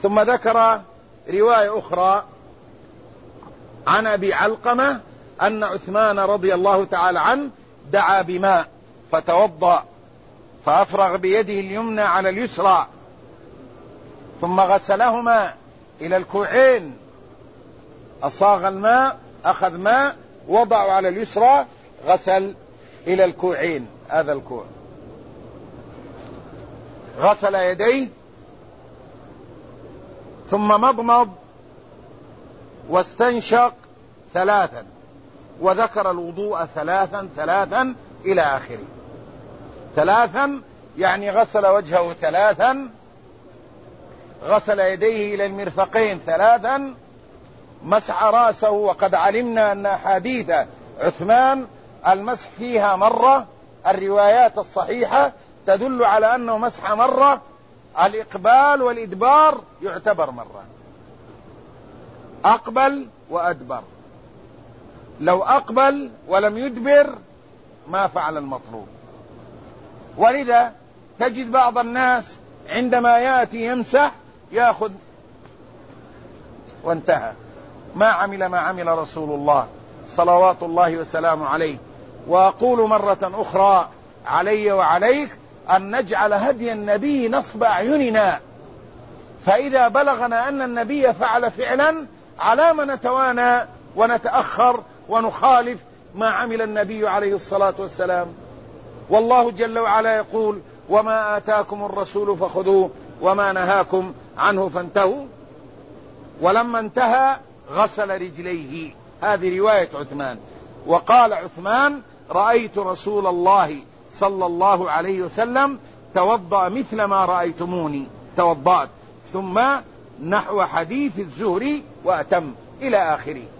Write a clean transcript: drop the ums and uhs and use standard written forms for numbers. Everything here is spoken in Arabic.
ثم ذكر رواية أخرى عن أبي علقمة أن عثمان رضي الله تعالى عنه دعا بماء فتوضأ فأفرغ بيده اليمنى على اليسرى ثم غسلهما إلى الكوعين، أصاغ الماء، أخذ ماء وضعه على اليسرى، غسل إلى الكوعين، هذا الكوع، غسل يديه ثم مضمض واستنشق 3 وذكر الوضوء 3 إلى آخره. 3 يعني غسل وجهه 3، غسل يديه إلى المرفقين 3، مسح رأسه، وقد علمنا أن أحاديث عثمان المسح فيها مرة، الروايات الصحيحة تدل على أنه مسح مرة، الإقبال والإدبار يعتبر مرة، أقبل وأدبر، لو أقبل ولم يدبر ما فعل المطلوب. ولذا تجد بعض الناس عندما يأتي يمسح يأخذ وانتهى، ما عمل رسول الله صلوات الله وسلامه عليه. وأقول مرة أخرى علي وعليك أن نجعل هدي النبي نصب أعيننا، فإذا بلغنا أن النبي فعل فعلا على ما نتوانى ونتأخر ونخالف ما عمل النبي عليه الصلاة والسلام. والله جل وعلا يقول: وما آتاكم الرسول فخذوه وما نهاكم عنه فانتهوا. ولما انتهى غسل رجليه، هذه رواية عثمان. وقال عثمان: رأيت رسول الله صلى الله عليه وسلم توضأ مثل ما رأيتموني توضأت، ثم نحو حديث الزهري وأتم إلى آخره.